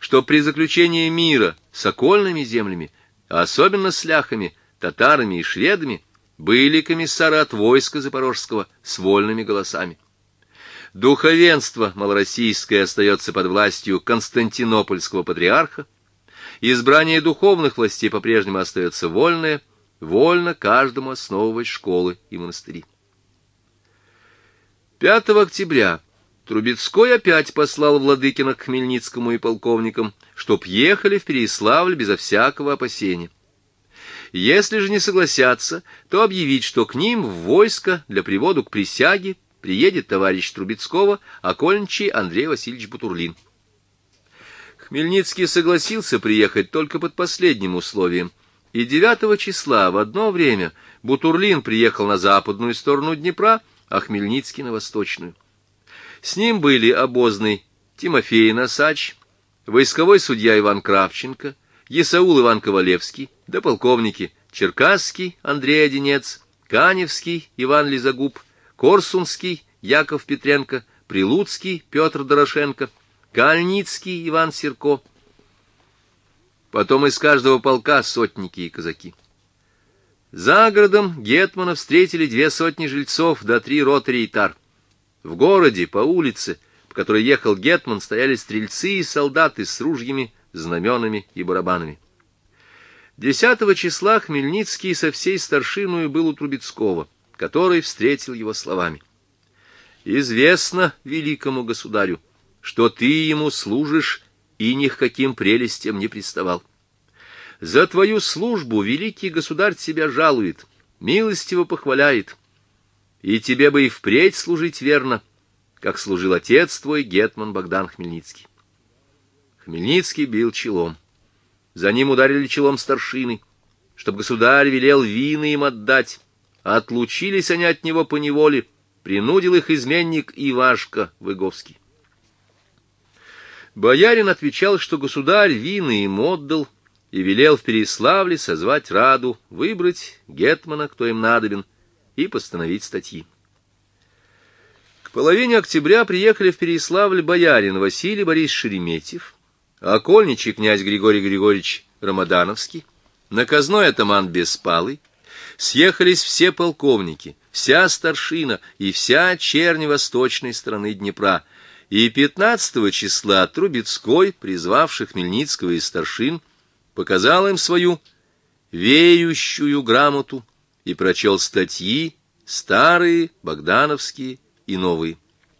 что при заключении мира с окольными землями, а особенно с ляхами, татарами и шведами, были комиссары от войска запорожского с вольными голосами. Духовенство малороссийское остается под властью константинопольского патриарха, избрание духовных властей по-прежнему остается вольное, вольно каждому основывать школы и монастыри. 5 октября Трубецкой опять послал Владыкина к Хмельницкому и полковникам, чтоб ехали в Переяславль безо всякого опасения. Если же не согласятся, то объявить, что к ним в войско для приводу к присяге приедет товарищ Трубецкого, окольничий Андрей Васильевич Бутурлин. Хмельницкий согласился приехать только под последним условием, и 9 числа в одно время Бутурлин приехал на западную сторону Днепра, а Хмельницкий на восточную. С ним были обозный Тимофей Носач, войсковой судья Иван Кравченко, Есаул Иван Ковалевский, да полковники Черкасский Андрей Одинец, Каневский Иван Лизагуб, Корсунский Яков Петренко, Прилуцкий Петр Дорошенко, Кальницкий Иван Серко. Потом из каждого полка сотники и казаки. За городом гетмана встретили 200 жильцов да 3 роты рейтар. В городе, по улице, по которой ехал гетман, стояли стрельцы и солдаты с ружьями, знаменами и барабанами. 10 числа Хмельницкий со всей старшиною был у Трубецкого, который встретил его словами: «Известно великому государю, что ты ему служишь и ни к каким прелестям не приставал. За твою службу великий государь тебя жалует, милостиво похваляет, и тебе бы и впредь служить верно, как служил отец твой, гетман Богдан Хмельницкий». Хмельницкий бил челом. За ним ударили челом старшины, чтоб государь велел вины им отдать. Отлучились они от него поневоле, принудил их изменник Ивашка Выговский. Боярин отвечал, что государь вины им отдал, и велел в Переяславле созвать раду, выбрать гетмана, кто им надобен, и постановить статьи. К половине октября приехали в Переяславль боярин Василий Борисович Шереметьев, окольничий князь Григорий Григорьевич Рамадановский, наказной атаман Беспалый, съехались все полковники, вся старшина и вся чернь восточной стороны Днепра, и 15 числа Трубецкой, призвавший Хмельницкого из старшин, показал им свою верющую грамоту и прочел статьи, старые, богдановские и новые.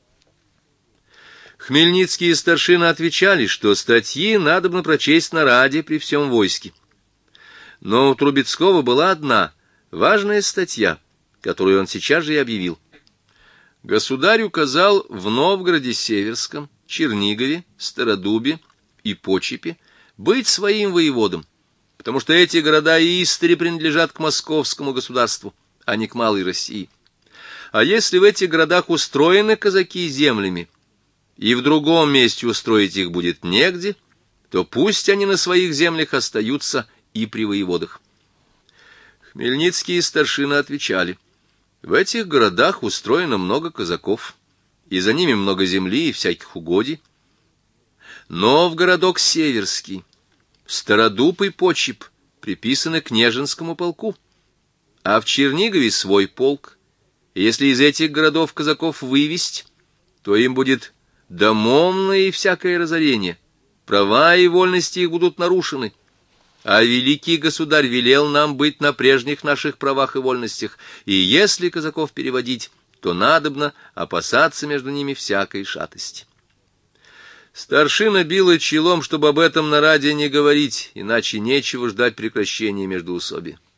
Хмельницкие старшины отвечали, что статьи надобно прочесть на раде при всем войске. Но у Трубецкого была одна важная статья, которую он сейчас же и объявил. Государь указал в Новгороде Северском, Чернигове, Стародубе и Почепе быть своим воеводом, потому что эти города и истори принадлежат к московскому государству, а не к Малой России. А если в этих городах устроены казаки землями, и в другом месте устроить их будет негде, то пусть они на своих землях остаются и при воеводах. Хмельницкие старшины отвечали: в этих городах устроено много казаков, и за ними много земли и всяких угодий. Но в городок Северский, Стародуб и Почеп приписаны к Нежинскому полку, а в Чернигове свой полк, и если из этих городов казаков вывести, то им будет домомное и всякое разорение, права и вольности их будут нарушены. А великий государь велел нам быть на прежних наших правах и вольностях, и если казаков переводить, то надобно опасаться между ними всякой шатости. Старшина била челом, чтобы об этом на раде не говорить, иначе нечего ждать прекращения междоусобия.